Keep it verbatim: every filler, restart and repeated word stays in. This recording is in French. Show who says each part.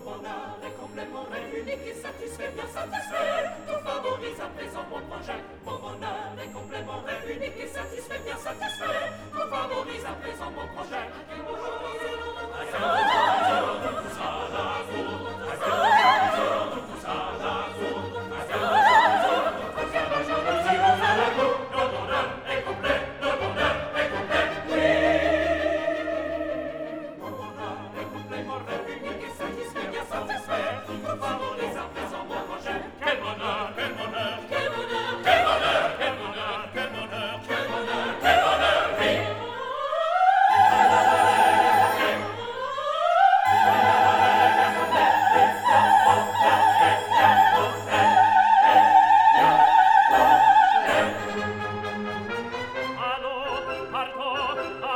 Speaker 1: bonheur est complètement réunique et satisfait, bien satisfait. Tout favorise à présent mon projet. Mon bonheur est complètement réunique et satisfait, bien satisfait. Tout favorise à présent mon projet.
Speaker 2: Allons, partons,